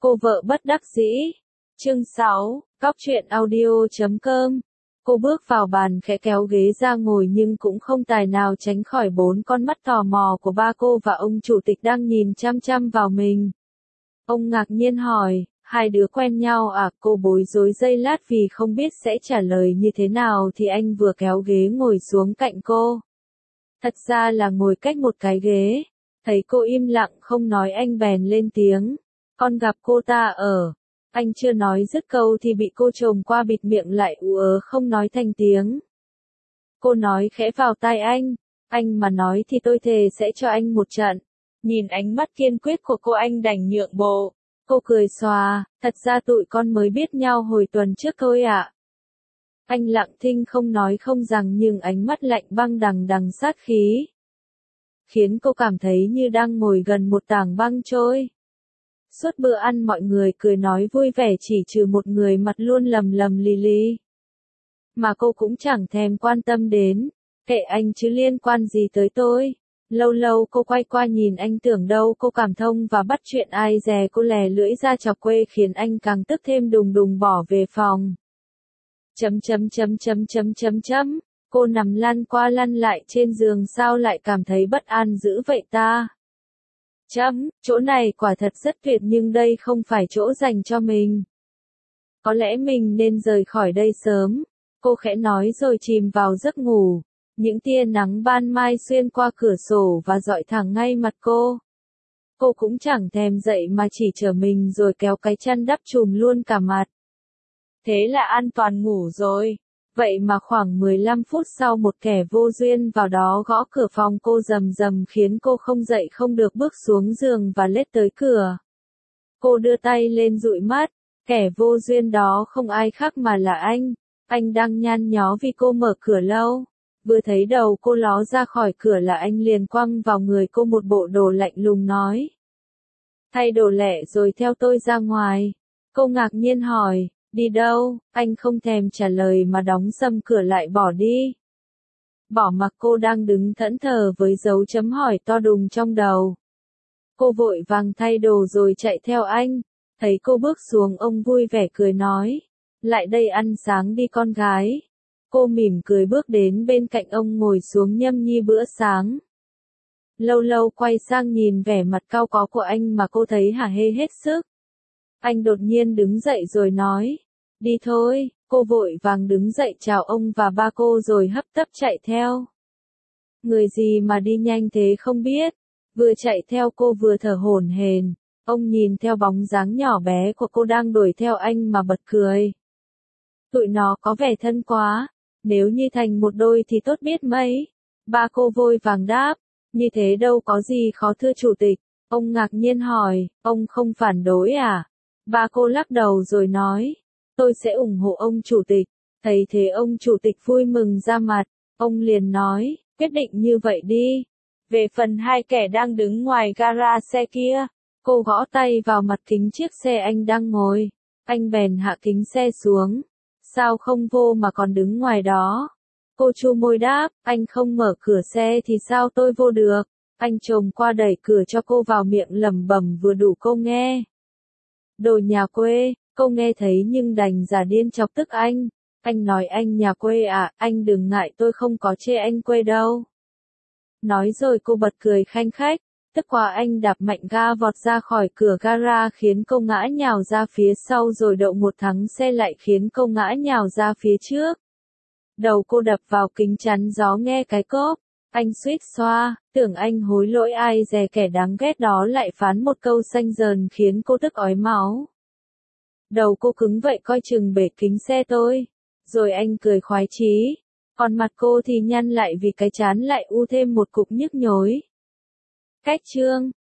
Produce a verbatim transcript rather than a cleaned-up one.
Cô vợ bất đắc dĩ. Chương sáu, Góc truyện audio chấm com. Cô bước vào bàn khẽ kéo ghế ra ngồi nhưng cũng không tài nào tránh khỏi bốn con mắt tò mò của ba cô và ông chủ tịch đang nhìn chăm chăm vào mình. Ông ngạc nhiên hỏi, hai đứa quen nhau à? Cô bối rối giây lát vì không biết sẽ trả lời như thế nào thì anh vừa kéo ghế ngồi xuống cạnh cô. Thật ra là ngồi cách một cái ghế. Thấy cô im lặng không nói anh bèn lên tiếng. Con gặp cô ta ở. Anh chưa nói dứt câu thì bị cô chồm qua bịt miệng lại ú ớ không nói thành tiếng. Cô nói khẽ vào tai anh. Anh mà nói thì tôi thề sẽ cho anh một trận. Nhìn ánh mắt kiên quyết của cô anh đành nhượng bộ. Cô cười xòa, thật ra tụi con mới biết nhau hồi tuần trước thôi ạ. Anh lặng thinh không nói không rằng nhưng ánh mắt lạnh băng đằng đằng sát khí. Khiến cô cảm thấy như đang ngồi gần một tảng băng trôi. Suốt bữa ăn mọi người cười nói vui vẻ chỉ trừ một người mặt luôn lầm lầm lì lì. Mà cô cũng chẳng thèm quan tâm đến. Kệ anh chứ liên quan gì tới tôi. Lâu lâu cô quay qua nhìn anh tưởng đâu cô cảm thông và bắt chuyện ai dè cô lè lưỡi ra chọc quê khiến anh càng tức thêm đùng đùng bỏ về phòng. Chấm chấm chấm chấm chấm chấm chấm. Cô nằm lăn qua lăn lại trên giường sao lại cảm thấy bất an dữ vậy ta? Chấm, chỗ này quả thật rất tuyệt nhưng đây không phải chỗ dành cho mình. Có lẽ mình nên rời khỏi đây sớm. Cô khẽ nói rồi chìm vào giấc ngủ. Những tia nắng ban mai xuyên qua cửa sổ và dọi thẳng ngay mặt cô. Cô cũng chẳng thèm dậy mà chỉ trở mình rồi kéo cái chăn đắp trùm luôn cả mặt. Thế là an toàn ngủ rồi. Vậy mà khoảng mười lăm phút sau một kẻ vô duyên vào đó gõ cửa phòng cô rầm rầm khiến cô không dậy không được bước xuống giường và lết tới cửa. Cô đưa tay lên dụi mắt. Kẻ vô duyên đó không ai khác mà là anh. Anh đang nhăn nhó vì cô mở cửa lâu. Vừa thấy đầu cô ló ra khỏi cửa là anh liền quăng vào người cô một bộ đồ lạnh lùng nói. Thay đồ lẹ rồi theo tôi ra ngoài. Cô ngạc nhiên hỏi, đi đâu? Anh không thèm trả lời mà đóng sầm cửa lại bỏ đi. Bỏ mặc cô đang đứng thẫn thờ với dấu chấm hỏi to đùng trong đầu. Cô vội vàng thay đồ rồi chạy theo anh. Thấy cô bước xuống ông vui vẻ cười nói. Lại đây ăn sáng đi con gái. Cô mỉm cười bước đến bên cạnh ông ngồi xuống nhâm nhi bữa sáng. Lâu lâu quay sang nhìn vẻ mặt cau có của anh mà cô thấy hả hê hết sức. Anh đột nhiên đứng dậy rồi nói. Đi thôi, cô vội vàng đứng dậy chào ông và ba cô rồi hấp tấp chạy theo. Người gì mà đi nhanh thế không biết. Vừa chạy theo cô vừa thở hổn hển. Ông nhìn theo bóng dáng nhỏ bé của cô đang đuổi theo anh mà bật cười. Tụi nó có vẻ thân quá. Nếu như thành một đôi thì tốt biết mấy. Ba cô vội vàng đáp. Như thế đâu có gì khó thưa chủ tịch. Ông ngạc nhiên hỏi, ông không phản đối à? Ba cô lắc đầu rồi nói. Tôi sẽ ủng hộ ông chủ tịch. Thấy thế ông chủ tịch vui mừng ra mặt. Ông liền nói, quyết định như vậy đi. Về phần hai kẻ đang đứng ngoài gara xe kia. Cô gõ tay vào mặt kính chiếc xe anh đang ngồi. Anh bèn hạ kính xe xuống. Sao không vô mà còn đứng ngoài đó? Cô chu môi đáp, anh không mở cửa xe thì sao tôi vô được? Anh chồm qua đẩy cửa cho cô vào miệng lẩm bẩm vừa đủ cô nghe. Đồ nhà quê, cô nghe thấy nhưng đành giả điên chọc tức anh. Anh nói anh nhà quê à, anh đừng ngại tôi không có chê anh quê đâu. Nói rồi cô bật cười khanh khách. Tức quá anh đạp mạnh ga vọt ra khỏi cửa gara khiến cô ngã nhào ra phía sau rồi đậu một thắng xe lại khiến cô ngã nhào ra phía trước. Đầu cô đập vào kính chắn gió nghe cái cốp. Anh suýt xoa, tưởng anh hối lỗi ai dè kẻ đáng ghét đó lại phán một câu xanh dờn khiến cô tức ói máu. Đầu cô cứng vậy coi chừng bể kính xe tôi. Rồi anh cười khoái chí. Còn mặt cô thì nhăn lại vì cái chán lại u thêm một cục nhức nhối. Cách chương